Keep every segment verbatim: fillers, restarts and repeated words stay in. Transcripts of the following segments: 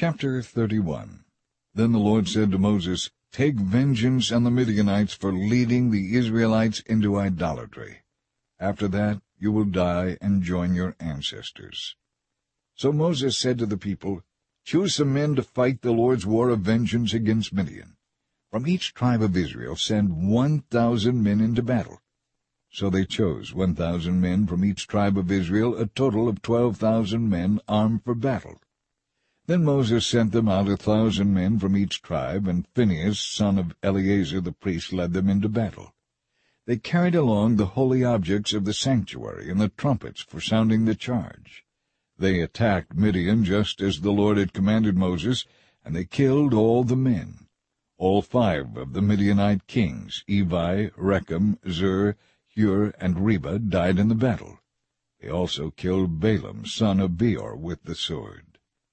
Chapter thirty-one. Then the Lord said to Moses, Take vengeance on the Midianites for leading the Israelites into idolatry. After that you will die and join your ancestors. So Moses said to the people, Choose some men to fight the Lord's war of vengeance against Midian. From each tribe of Israel send one thousand men into battle. So they chose one thousand men from each tribe of Israel, a total of twelve thousand men armed for battle. Then Moses sent them out a thousand men from each tribe, and Phinehas, son of Eleazar the priest, led them into battle. They carried along the holy objects of the sanctuary and the trumpets for sounding the charge. They attacked Midian just as the Lord had commanded Moses, and they killed all the men. All five of the Midianite kings, Evi, Rechem, Zur, Hur, and Reba, died in the battle. They also killed Balaam, son of Beor, with the sword.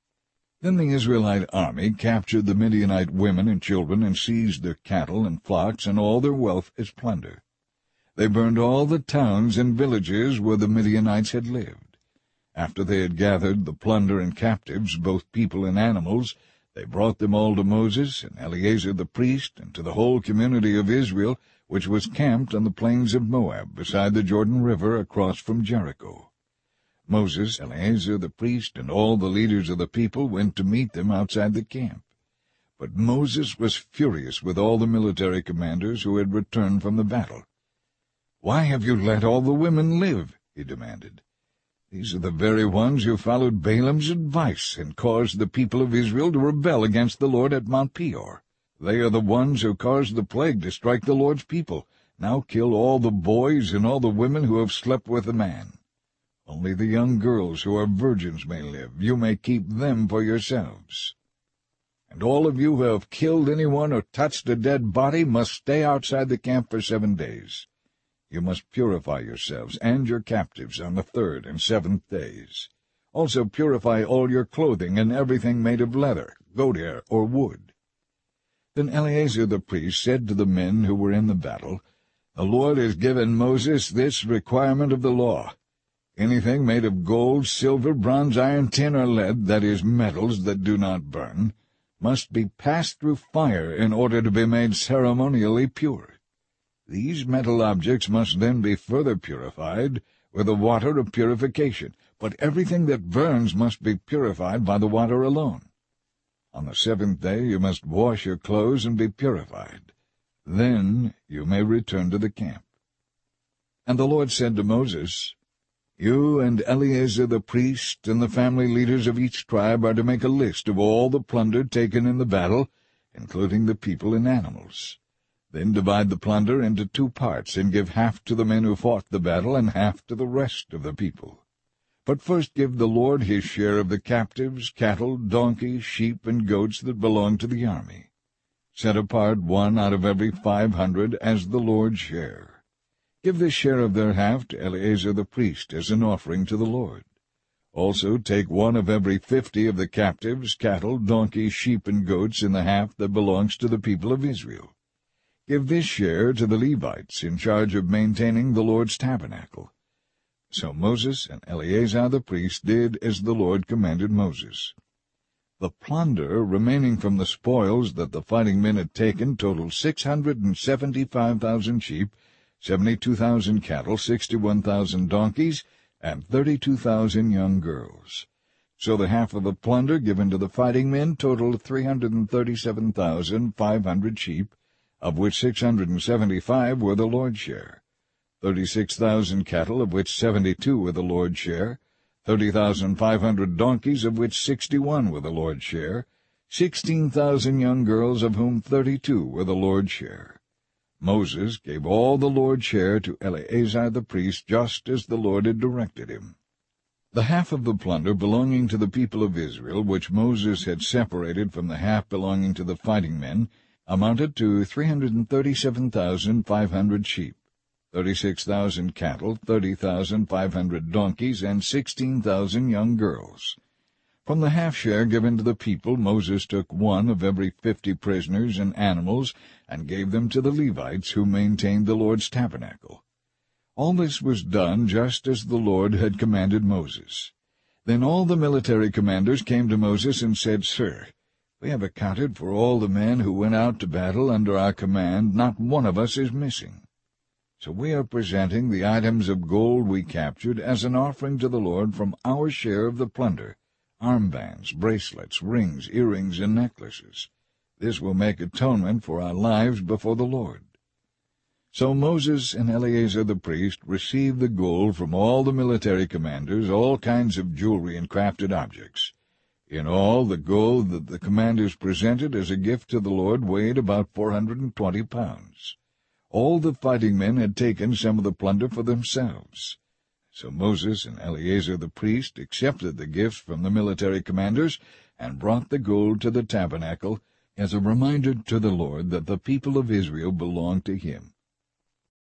Then the Israelite army captured the Midianite women and children, and seized their cattle and flocks and all their wealth as plunder. They burned all the towns and villages where the Midianites had lived. After they had gathered the plunder and captives, both people and animals, they brought them all to Moses and Eleazar the priest, and to the whole community of Israel, which was camped on the plains of Moab, beside the Jordan River, across from Jericho. Moses, Eleazar the priest, and all the leaders of the people went to meet them outside the camp. But Moses was furious with all the military commanders who had returned from the battle. "Why have you let all the women live?" he demanded. "These are the very ones who followed Balaam's advice and caused the people of Israel to rebel against the Lord at Mount Peor. They are the ones who caused the plague to strike the Lord's people. Now kill all the boys and all the women who have slept with a man. Only the young girls who are virgins may live. You may keep them for yourselves. And all of you who have killed anyone or touched a dead body must stay outside the camp for seven days. You must purify yourselves and your captives on the third and seventh days. Also purify all your clothing and everything made of leather, goat hair, or wood." Then Eleazar the priest said to the men who were in the battle, "The Lord has given Moses this requirement of the law. Anything made of gold, silver, bronze, iron, tin, or lead, that is, metals that do not burn, must be passed through fire in order to be made ceremonially pure. These metal objects must then be further purified with the water of purification, but everything that burns must be purified by the water alone. On the seventh day you must wash your clothes and be purified. Then you may return to the camp." And the Lord said to Moses, "You and Eleazar the priest and the family leaders of each tribe are to make a list of all the plunder taken in the battle, including the people and animals. Then divide the plunder into two parts, and give half to the men who fought the battle and half to the rest of the people. But first give the Lord his share of the captives, cattle, donkeys, sheep, and goats that belong to the army. Set apart one out of every five hundred as the Lord's share. Give this share of their half to Eleazar the priest as an offering to the Lord. Also take one of every fifty of the captives, cattle, donkeys, sheep, and goats in the half that belongs to the people of Israel. Give this share to the Levites in charge of maintaining the Lord's tabernacle." So Moses and Eleazar the priest did as the Lord commanded Moses. The plunder remaining from the spoils that the fighting men had taken totaled six hundred and seventy-five thousand sheep, seventy-two thousand cattle, sixty-one thousand donkeys, and thirty-two thousand young girls. So the half of the plunder given to the fighting men totaled three hundred and thirty-seven thousand five hundred sheep, of which six hundred and seventy-five were the Lord's share, thirty-six thousand cattle, of which seventy-two were the Lord's share, thirty thousand five hundred donkeys, of which sixty-one were the Lord's share, sixteen thousand young girls, of whom thirty-two were the Lord's share. Moses gave all the Lord's share to Eleazar the priest, just as the Lord had directed him. The half of the plunder belonging to the people of Israel, which Moses had separated from the half belonging to the fighting men, amounted to three hundred and thirty-seven thousand five hundred sheep, thirty-six thousand cattle, thirty thousand five hundred donkeys, and sixteen thousand young girls. From the half-share given to the people, Moses took one of every fifty prisoners and animals, and gave them to the Levites who maintained the Lord's tabernacle. All this was done just as the Lord had commanded Moses. Then all the military commanders came to Moses and said, Sir, we have accounted for all the men who went out to battle under our command. Not one of us is missing. So we are presenting the items of gold we captured as an offering to the Lord from our share of the plunder, armbands, bracelets, rings, earrings, and necklaces. This will make atonement for our lives before the Lord. So Moses and Eleazar the priest received the gold from all the military commanders, all kinds of jewelry and crafted objects. In all, the gold that the commanders presented as a gift to the Lord weighed about four hundred and twenty pounds. All the fighting men had taken some of the plunder for themselves. So Moses and Eleazar the priest accepted the gifts from the military commanders and brought the gold to the tabernacle as a reminder to the Lord that the people of Israel belonged to him.